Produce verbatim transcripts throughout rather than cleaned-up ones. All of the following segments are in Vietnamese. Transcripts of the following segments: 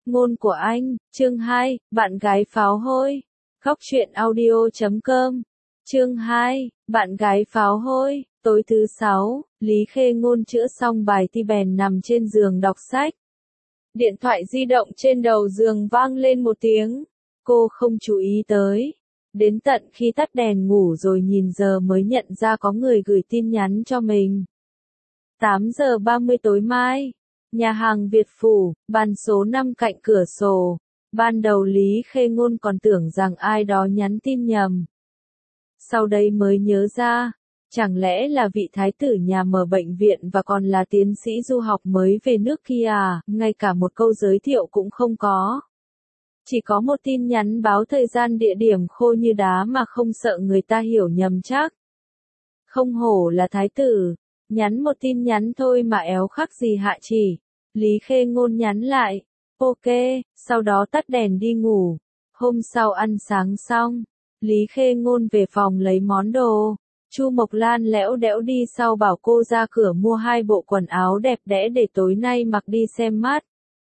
Ngôn của anh, chương hai, bạn gái pháo hôi. Góc truyện audio chấm com. Chương hai, bạn gái pháo hôi. Tối thứ sáu, Lý Khê Ngôn chữa xong bài thi bèn nằm trên giường đọc sách. Điện thoại di động trên đầu giường vang lên một tiếng. Cô không chú ý tới. Đến tận khi tắt đèn ngủ rồi nhìn giờ mới nhận ra có người gửi tin nhắn cho mình. tám giờ ba mươi tối mai. Nhà hàng Việt Phủ, bàn số năm cạnh cửa sổ. Ban đầu Lý Khê Ngôn còn tưởng rằng ai đó nhắn tin nhầm. Sau đây mới nhớ ra, chẳng lẽ là vị thái tử nhà mở bệnh viện và còn là tiến sĩ du học mới về nước kia à, ngay cả một câu giới thiệu cũng không có. Chỉ có một tin nhắn báo thời gian địa điểm khô như đá mà không sợ người ta hiểu nhầm chắc. Không hổ là thái tử, nhắn một tin nhắn thôi mà éo khắc gì hạ chỉ. Lý Khê Ngôn nhắn lại, ok, sau đó tắt đèn đi ngủ. Hôm sau ăn sáng xong, Lý Khê Ngôn về phòng lấy món đồ. Chu Mộc Lan lẽo đẽo đi sau bảo cô ra cửa mua hai bộ quần áo đẹp đẽ để tối nay mặc đi xem mắt.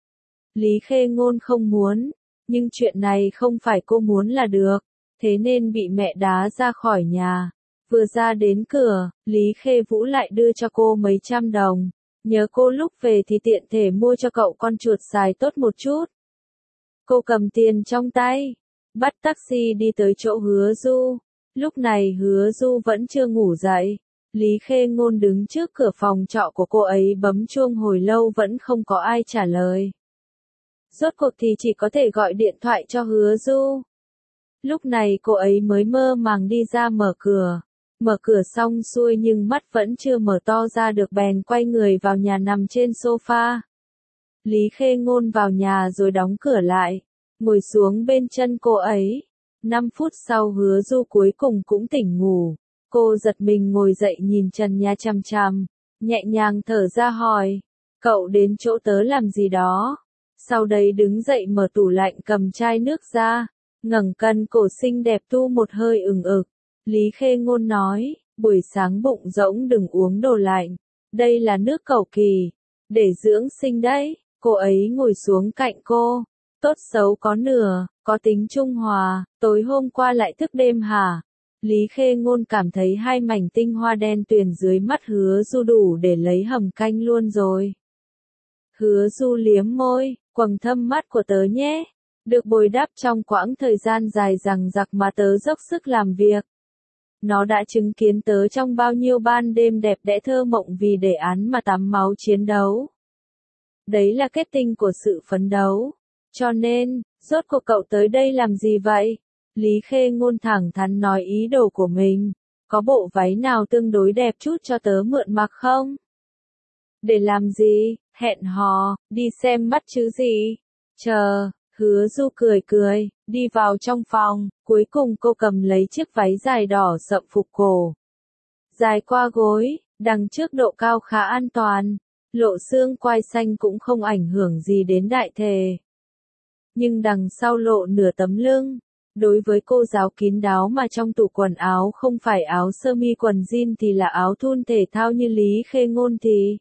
Lý Khê Ngôn không muốn, nhưng chuyện này không phải cô muốn là được, thế nên bị mẹ đá ra khỏi nhà. Vừa ra đến cửa, Lý Khê Vũ lại đưa cho cô mấy trăm đồng. Nhớ cô lúc về thì tiện thể mua cho cậu con chuột xài tốt một chút. Cô cầm tiền trong tay, bắt taxi đi tới chỗ Hứa Du. Lúc này Hứa Du vẫn chưa ngủ dậy. Lý Khê Ngôn đứng trước cửa phòng trọ của cô ấy bấm chuông hồi lâu vẫn không có ai trả lời. Rốt cuộc thì chỉ có thể gọi điện thoại cho Hứa Du. Lúc này cô ấy mới mơ màng đi ra mở cửa. Mở cửa xong xuôi nhưng mắt vẫn chưa mở to ra được bèn quay người vào nhà nằm trên sofa. Lý Khê Ngôn vào nhà rồi đóng cửa lại, ngồi xuống bên chân cô ấy. Năm phút sau Hứa Du cuối cùng cũng tỉnh ngủ. Cô giật mình ngồi dậy nhìn trần nhà chằm chằm, nhẹ nhàng thở ra hỏi, cậu đến chỗ tớ làm gì đó? Sau đấy đứng dậy mở tủ lạnh cầm chai nước ra, ngẩng cân cổ xinh đẹp tu một hơi ừng ực. Lý Khê Ngôn nói, buổi sáng bụng rỗng đừng uống đồ lạnh, đây là nước cầu kỳ, để dưỡng sinh đấy. Cô ấy ngồi xuống cạnh cô, tốt xấu có nửa, có tính trung hòa, tối hôm qua lại thức đêm hả? Lý Khê Ngôn cảm thấy hai mảnh tinh hoa đen tuyền dưới mắt Hứa Du đủ để lấy hầm canh luôn rồi. Hứa Du liếm môi, quầng thâm mắt của tớ nhé, được bồi đắp trong quãng thời gian dài dằng dặc mà tớ dốc sức làm việc. Nó đã chứng kiến tớ trong bao nhiêu ban đêm đẹp đẽ thơ mộng vì đề án mà tắm máu chiến đấu. Đấy là kết tinh của sự phấn đấu. Cho nên, rốt cuộc cậu tới đây làm gì vậy? Lý Khê Ngôn thẳng thắn nói ý đồ của mình. Có bộ váy nào tương đối đẹp chút cho tớ mượn mặc không? Để làm gì? Hẹn hò, đi xem mắt chứ gì? Chờ. Hứa Du cười cười, đi vào trong phòng, cuối cùng cô cầm lấy chiếc váy dài đỏ sậm phục cổ. Dài qua gối, đằng trước độ cao khá an toàn, lộ xương quai xanh cũng không ảnh hưởng gì đến đại thể. Nhưng đằng sau lộ nửa tấm lưng. Đối với cô giáo kín đáo mà trong tủ quần áo không phải áo sơ mi quần jean thì là áo thun thể thao như Lý Khê Ngôn thì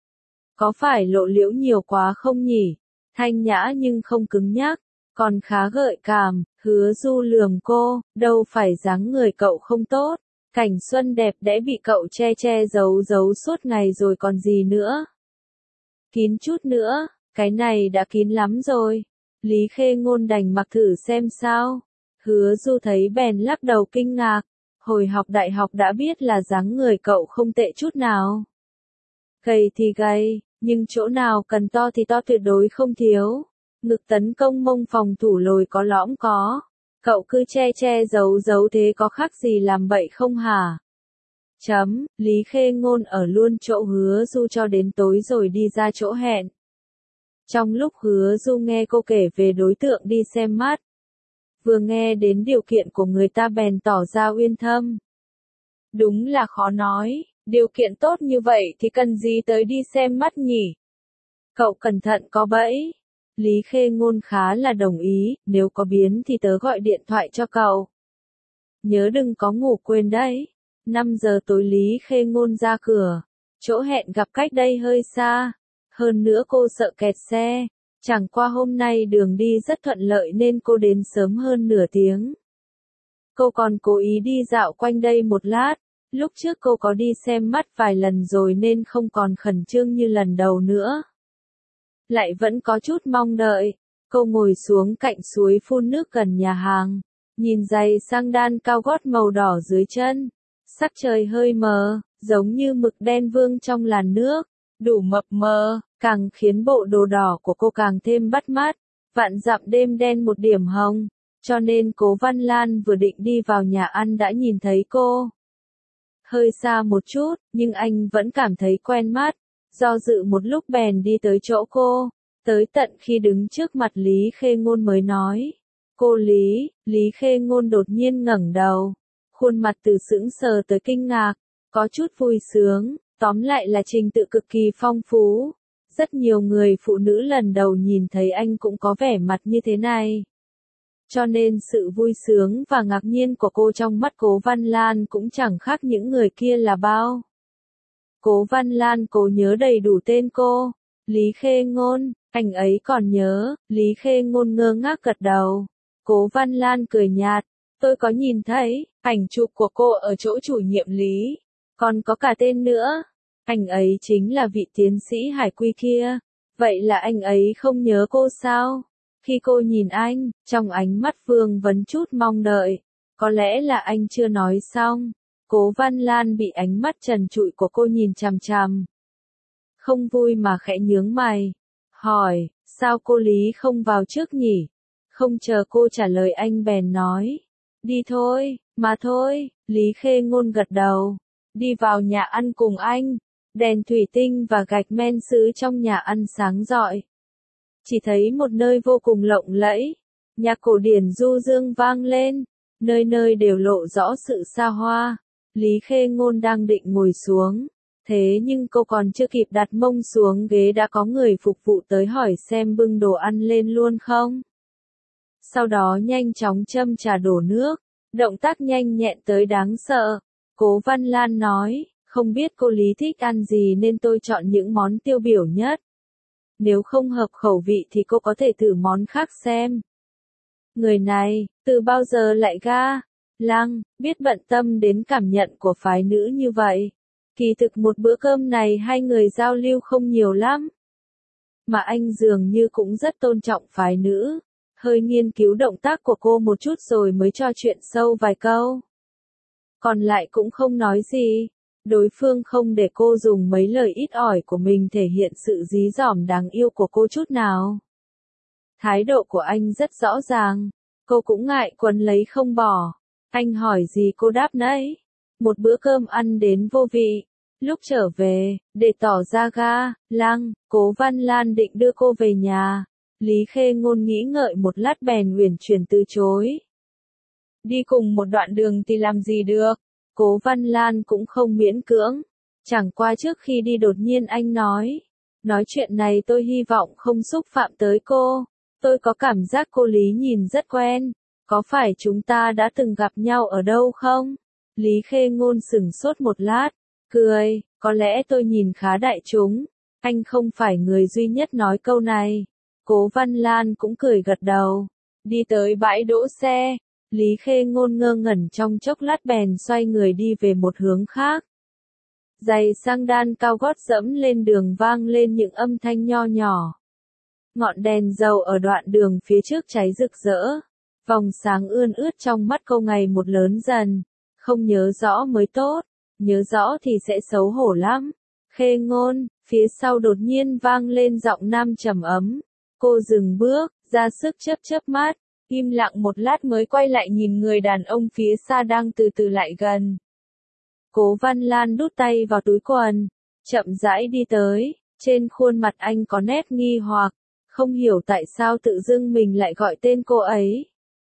có phải lộ liễu nhiều quá không nhỉ? Thanh nhã nhưng không cứng nhắc, còn khá gợi cảm. Hứa Du lườm cô, đâu phải dáng người cậu không tốt, cảnh xuân đẹp đẽ bị cậu che che giấu giấu suốt ngày rồi còn gì nữa. Kín chút nữa, cái này đã kín lắm rồi. Lý Khê Ngôn đành mặc thử xem sao. Hứa Du thấy bèn lắc đầu kinh ngạc, hồi học đại học đã biết là dáng người cậu không tệ chút nào. Gầy thì gầy, nhưng chỗ nào cần to thì to tuyệt đối không thiếu. Ngực tấn công mông phòng thủ lồi có lõm có. Cậu cứ che che giấu giấu thế có khác gì làm bậy không hả? Chấm, Lý Khê Ngôn ở luôn chỗ Hứa Du cho đến tối rồi đi ra chỗ hẹn. Trong lúc Hứa Du nghe cô kể về đối tượng đi xem mắt, vừa nghe đến điều kiện của người ta bèn tỏ ra uyên thâm. Đúng là khó nói, điều kiện tốt như vậy thì cần gì tới đi xem mắt nhỉ? Cậu cẩn thận có bẫy. Lý Khê Ngôn khá là đồng ý, nếu có biến thì tớ gọi điện thoại cho cậu. Nhớ đừng có ngủ quên đấy. năm giờ tối Lý Khê Ngôn ra cửa. Chỗ hẹn gặp cách đây hơi xa. Hơn nữa cô sợ kẹt xe. Chẳng qua hôm nay đường đi rất thuận lợi nên cô đến sớm hơn nửa tiếng. Cô còn cố ý đi dạo quanh đây một lát, lúc trước cô có đi xem mắt vài lần rồi nên không còn khẩn trương như lần đầu nữa. Lại vẫn có chút mong đợi, cô ngồi xuống cạnh suối phun nước gần nhà hàng, nhìn giày sang đan cao gót màu đỏ dưới chân, sắc trời hơi mờ, giống như mực đen vương trong làn nước, đủ mập mờ, càng khiến bộ đồ đỏ của cô càng thêm bắt mắt, vạn dặm đêm đen một điểm hồng, cho nên Cố Văn Lan vừa định đi vào nhà ăn đã nhìn thấy cô. Hơi xa một chút, nhưng anh vẫn cảm thấy quen mắt, do dự một lúc bèn đi tới chỗ cô, tới tận khi đứng trước mặt Lý Khê Ngôn mới nói. Cô Lý, Lý Khê Ngôn đột nhiên ngẩng đầu, khuôn mặt từ sững sờ tới kinh ngạc, có chút vui sướng, tóm lại là trình tự cực kỳ phong phú. Rất nhiều người phụ nữ lần đầu nhìn thấy anh cũng có vẻ mặt như thế này. Cho nên sự vui sướng và ngạc nhiên của cô trong mắt Cố Văn Lan cũng chẳng khác những người kia là bao. Cố Văn Lan cố nhớ đầy đủ tên cô. Lý Khê Ngôn, anh ấy còn nhớ, Lý Khê Ngôn ngơ ngác gật đầu. Cố Văn Lan cười nhạt, tôi có nhìn thấy, ảnh chụp của cô ở chỗ chủ nhiệm Lý, còn có cả tên nữa. Anh ấy chính là vị tiến sĩ hải quy kia. Vậy là anh ấy không nhớ cô sao? Khi cô nhìn anh, trong ánh mắt Vương vấn chút mong đợi. Có lẽ là anh chưa nói xong. Cố Văn Lan bị ánh mắt trần trụi của cô nhìn chằm chằm. Không vui mà khẽ nhướng mày. Hỏi, sao cô Lý không vào trước nhỉ? Không chờ cô trả lời anh bèn nói. Đi thôi, mà thôi, Lý Khê Ngôn gật đầu. Đi vào nhà ăn cùng anh. Đèn thủy tinh và gạch men sứ trong nhà ăn sáng rọi. Chỉ thấy một nơi vô cùng lộng lẫy. Nhạc cổ điển du dương vang lên. Nơi nơi đều lộ rõ sự xa hoa. Lý Khê Ngôn đang định ngồi xuống. Thế nhưng cô còn chưa kịp đặt mông xuống ghế đã có người phục vụ tới hỏi xem bưng đồ ăn lên luôn không. Sau đó nhanh chóng châm trà đổ nước. Động tác nhanh nhẹn tới đáng sợ. Cố Văn Lan nói. Không biết cô Lý thích ăn gì nên tôi chọn những món tiêu biểu nhất. Nếu không hợp khẩu vị thì cô có thể thử món khác xem. Người này, từ bao giờ lại ga? Lăng, biết bận tâm đến cảm nhận của phái nữ như vậy. Kỳ thực một bữa cơm này hai người giao lưu không nhiều lắm. Mà anh dường như cũng rất tôn trọng phái nữ. Hơi nghiên cứu động tác của cô một chút rồi mới trò chuyện sâu vài câu. Còn lại cũng không nói gì. Đối phương không để cô dùng mấy lời ít ỏi của mình thể hiện sự dí dỏm đáng yêu của cô chút nào. Thái độ của anh rất rõ ràng. Cô cũng ngại quấn lấy không bỏ. Anh hỏi gì cô đáp nấy. Một bữa cơm ăn đến vô vị. Lúc trở về, để tỏ ra ga, lăng, Cố Văn Lan định đưa cô về nhà. Lý Khê Ngôn nghĩ ngợi một lát bèn uyển chuyển từ chối. Đi cùng một đoạn đường thì làm gì được. Cố Văn Lan cũng không miễn cưỡng. Chẳng qua trước khi đi đột nhiên anh nói. Nói chuyện này tôi hy vọng không xúc phạm tới cô. Tôi có cảm giác cô Lý nhìn rất quen. Có phải chúng ta đã từng gặp nhau ở đâu không? Lý Khê Ngôn sửng sốt một lát. Cười, có lẽ tôi nhìn khá đại chúng. Anh không phải người duy nhất nói câu này. Cố Văn Lan cũng cười gật đầu. Đi tới bãi đỗ xe. Lý Khê Ngôn ngơ ngẩn trong chốc lát bèn xoay người đi về một hướng khác. Giày sang đan cao gót dẫm lên đường vang lên những âm thanh nho nhỏ. Ngọn đèn dầu ở đoạn đường phía trước cháy rực rỡ. Vòng sáng ươn ướt trong mắt cô ngày một lớn dần. Không nhớ rõ mới tốt. Nhớ rõ thì sẽ xấu hổ lắm. Khê Ngôn, phía sau đột nhiên vang lên giọng nam trầm ấm. Cô dừng bước, ra sức chớp chớp mắt. Im lặng một lát mới quay lại nhìn người đàn ông phía xa đang từ từ lại gần. Cố Văn Lan đút tay vào túi quần, chậm rãi đi tới, trên khuôn mặt anh có nét nghi hoặc, không hiểu tại sao tự dưng mình lại gọi tên cô ấy.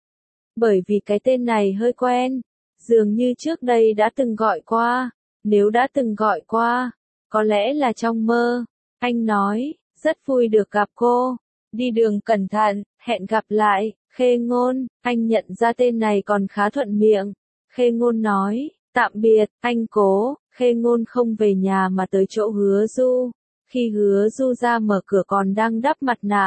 Bởi vì cái tên này hơi quen, dường như trước đây đã từng gọi qua, nếu đã từng gọi qua, có lẽ là trong mơ. Anh nói, rất vui được gặp cô, đi đường cẩn thận, hẹn gặp lại. Khê Ngôn, anh nhận ra tên này còn khá thuận miệng. Khê Ngôn nói, tạm biệt, anh Cố. Khê Ngôn không về nhà mà tới chỗ Hứa Du. Khi Hứa Du ra mở cửa còn đang đắp mặt nạ,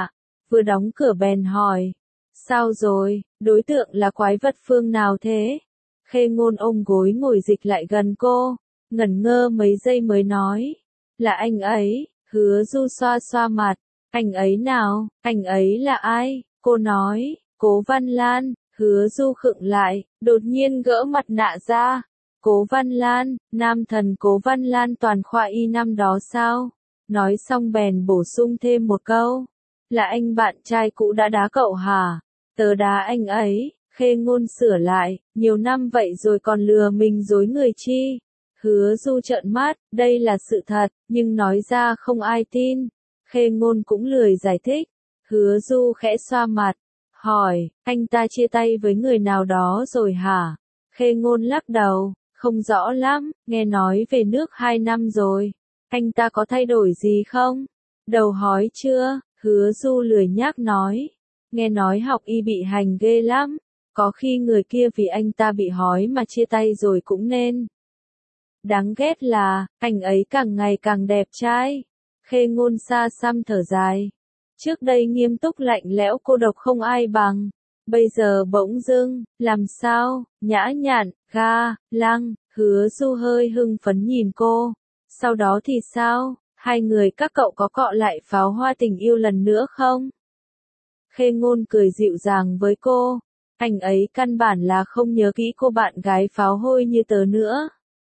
vừa đóng cửa bèn hỏi. Sao rồi, đối tượng là quái vật phương nào thế? Khê Ngôn ôm gối ngồi dịch lại gần cô, ngẩn ngơ mấy giây mới nói. Là anh ấy. Hứa Du xoa xoa mặt. Anh ấy nào, anh ấy là ai? Cô nói, Cố Văn Lan. Hứa Du khựng lại, đột nhiên gỡ mặt nạ ra. Cố Văn Lan, nam thần Cố Văn Lan toàn khoa y năm đó sao? Nói xong bèn bổ sung thêm một câu. Là anh bạn trai cũ đã đá cậu hả? Tớ đá anh ấy. Khê Ngôn sửa lại, nhiều năm vậy rồi còn lừa mình dối người chi? Hứa Du trợn mắt, đây là sự thật, nhưng nói ra không ai tin. Khê Ngôn cũng lười giải thích. Hứa Du khẽ xoa mặt, hỏi, anh ta chia tay với người nào đó rồi hả? Khê Ngôn lắc đầu, không rõ lắm, nghe nói về nước hai năm rồi. Anh ta có thay đổi gì không? Đầu hói chưa? Hứa Du lười nhác nói. Nghe nói học y bị hành ghê lắm. Có khi người kia vì anh ta bị hói mà chia tay rồi cũng nên. Đáng ghét là, anh ấy càng ngày càng đẹp trai. Khê Ngôn xa xăm thở dài. Trước đây nghiêm túc lạnh lẽo cô độc không ai bằng. Bây giờ bỗng dưng, làm sao, nhã nhặn, ga, lăng. Hứa Du hơi hưng phấn nhìn cô. Sau đó thì sao, hai người các cậu có cọ lại pháo hoa tình yêu lần nữa không? Khê Ngôn cười dịu dàng với cô. Anh ấy căn bản là không nhớ kỹ cô bạn gái pháo hôi như tớ nữa.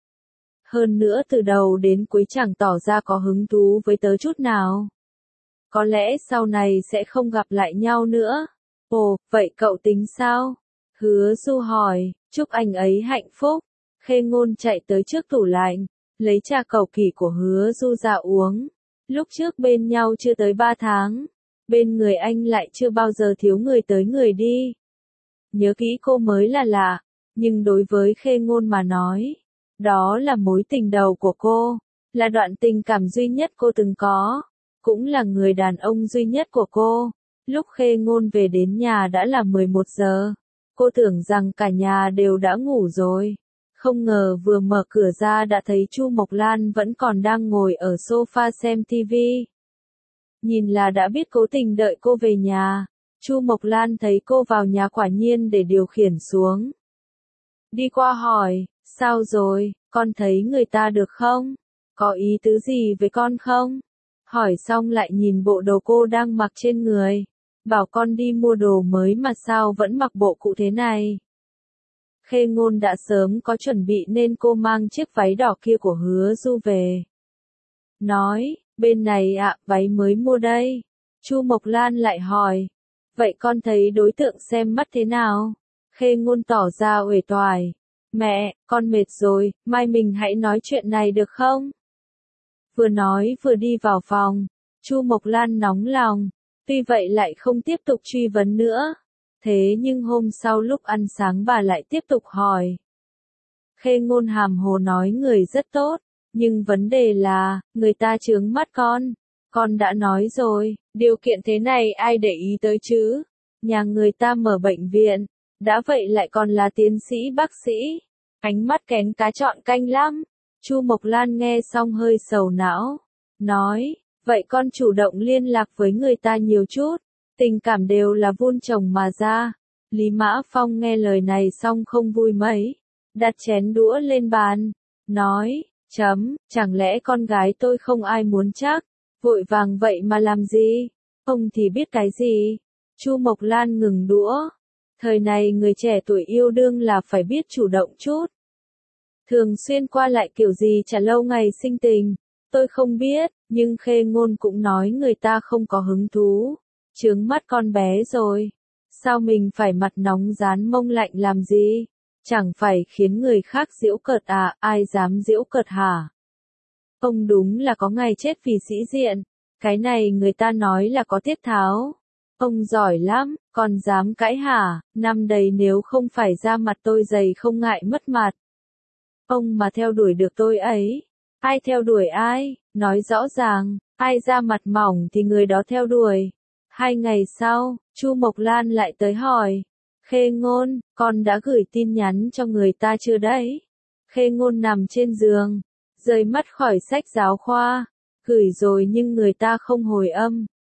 Hơn nữa từ đầu đến cuối chẳng tỏ ra có hứng thú với tớ chút nào. Có lẽ sau này sẽ không gặp lại nhau nữa. Ồ, vậy cậu tính sao? Hứa Du hỏi, chúc anh ấy hạnh phúc. Khê Ngôn chạy tới trước tủ lạnh, lấy trà cầu kỳ của Hứa Du ra uống. Lúc trước bên nhau chưa tới ba tháng, bên người anh lại chưa bao giờ thiếu người tới người đi. Nhớ kỹ cô mới là lạ, nhưng đối với Khê Ngôn mà nói, đó là mối tình đầu của cô, là đoạn tình cảm duy nhất cô từng có, cũng là người đàn ông duy nhất của cô. Lúc Khê Ngôn về đến nhà đã là mười một giờ, cô tưởng rằng cả nhà đều đã ngủ rồi. Không ngờ vừa mở cửa ra đã thấy Chu Mộc Lan vẫn còn đang ngồi ở sofa xem tivi. Nhìn là đã biết cố tình đợi cô về nhà. Chu Mộc Lan thấy cô vào nhà quả nhiên để điều khiển xuống. Đi qua hỏi, sao rồi, con thấy người ta được không? Có ý tứ gì với con không? Hỏi xong lại nhìn bộ đồ cô đang mặc trên người. Bảo con đi mua đồ mới mà sao vẫn mặc bộ cũ thế này? Khê Ngôn đã sớm có chuẩn bị nên cô mang chiếc váy đỏ kia của Hứa Du về. Nói, bên này ạ, váy mới mua đây. Chu Mộc Lan lại hỏi. Vậy con thấy đối tượng xem mắt thế nào? Khê Ngôn tỏ ra uể oải. Mẹ, con mệt rồi, mai mình hãy nói chuyện này được không? Vừa nói vừa đi vào phòng. Chu Mộc Lan nóng lòng. Tuy vậy lại không tiếp tục truy vấn nữa. Thế nhưng hôm sau lúc ăn sáng bà lại tiếp tục hỏi. Khê Ngôn hàm hồ nói người rất tốt. Nhưng vấn đề là, người ta chướng mắt con. Con đã nói rồi, điều kiện thế này ai để ý tới chứ? Nhà người ta mở bệnh viện, đã vậy lại còn là tiến sĩ bác sĩ. Ánh mắt kén cá chọn canh lắm. Chu Mộc Lan nghe xong hơi sầu não. Nói, vậy con chủ động liên lạc với người ta nhiều chút. Tình cảm đều là vun trồng mà ra. Lý Mã Phong nghe lời này xong không vui mấy. Đặt chén đũa lên bàn. Nói, chấm, chẳng lẽ con gái tôi không ai muốn chắc. Vội vàng vậy mà làm gì? Ông thì biết cái gì? Chu Mộc Lan ngừng đũa. Thời này người trẻ tuổi yêu đương là phải biết chủ động chút. Thường xuyên qua lại kiểu gì chả lâu ngày sinh tình. Tôi không biết, nhưng Khê Ngôn cũng nói người ta không có hứng thú. Chướng mắt con bé rồi. Sao mình phải mặt nóng dán mông lạnh làm gì? Chẳng phải khiến người khác giễu cợt à, ai dám giễu cợt hả? Ông đúng là có ngày chết vì sĩ diện. Cái này người ta nói là có tiết tháo. Ông giỏi lắm, còn dám cãi hả? Năm đầy nếu không phải ra mặt tôi dày không ngại mất mặt. Ông mà theo đuổi được tôi ấy. Ai theo đuổi ai? Nói rõ ràng, ai ra mặt mỏng thì người đó theo đuổi. Hai ngày sau, Chu Mộc Lan lại tới hỏi. Khê Ngôn, con đã gửi tin nhắn cho người ta chưa đấy? Khê Ngôn nằm trên giường, rời mắt khỏi sách giáo khoa. Gửi rồi nhưng người ta không hồi âm.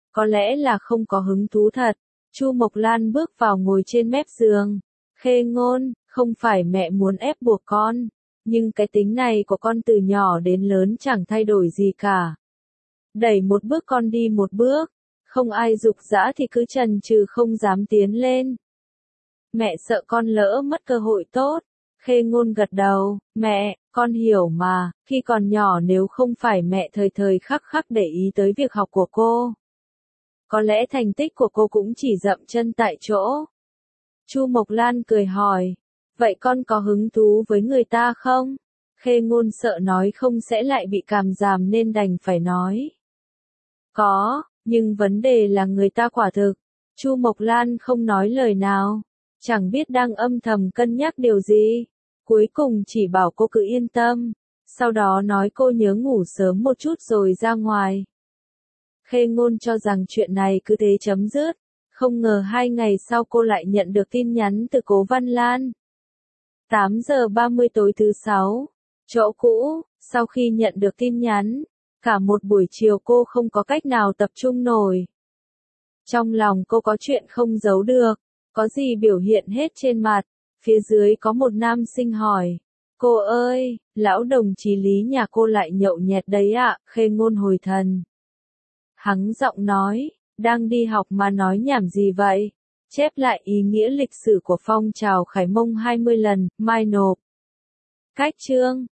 Có lẽ là không có hứng thú thật. Chu Mộc Lan bước vào ngồi trên mép giường. Khê Ngôn, không phải mẹ muốn ép buộc con, nhưng cái tính này của con từ nhỏ đến lớn chẳng thay đổi gì cả. Đẩy một bước con đi một bước, không ai giục giã thì cứ chần chừ không dám tiến lên. Mẹ sợ con lỡ mất cơ hội tốt. Khê Ngôn gật đầu, mẹ, con hiểu mà, khi còn nhỏ nếu không phải mẹ thời thời khắc khắc để ý tới việc học của cô, có lẽ thành tích của cô cũng chỉ dậm chân tại chỗ. Chu Mộc Lan cười hỏi, vậy con có hứng thú với người ta không? Khê Ngôn sợ nói không sẽ lại bị càm ràm nên đành phải nói. Có, nhưng vấn đề là người ta quả thực. Chu Mộc Lan không nói lời nào, chẳng biết đang âm thầm cân nhắc điều gì. Cuối cùng chỉ bảo cô cứ yên tâm, sau đó nói cô nhớ ngủ sớm một chút rồi ra ngoài. Khê Ngôn cho rằng chuyện này cứ thế chấm dứt, không ngờ hai ngày sau cô lại nhận được tin nhắn từ Cố Văn Lan. tám giờ ba mươi tối thứ sáu, chỗ cũ. Sau khi nhận được tin nhắn, cả một buổi chiều cô không có cách nào tập trung nổi. Trong lòng cô có chuyện không giấu được, có gì biểu hiện hết trên mặt. Phía dưới có một nam sinh hỏi, cô ơi, lão đồng chí Lý nhà cô lại nhậu nhẹt đấy ạ. Khê Ngôn hồi thần. Hắng giọng nói, đang đi học mà nói nhảm gì vậy? Chép lại ý nghĩa lịch sử của phong trào Khải Mông hai mươi lần, mai nộp. Cách chương.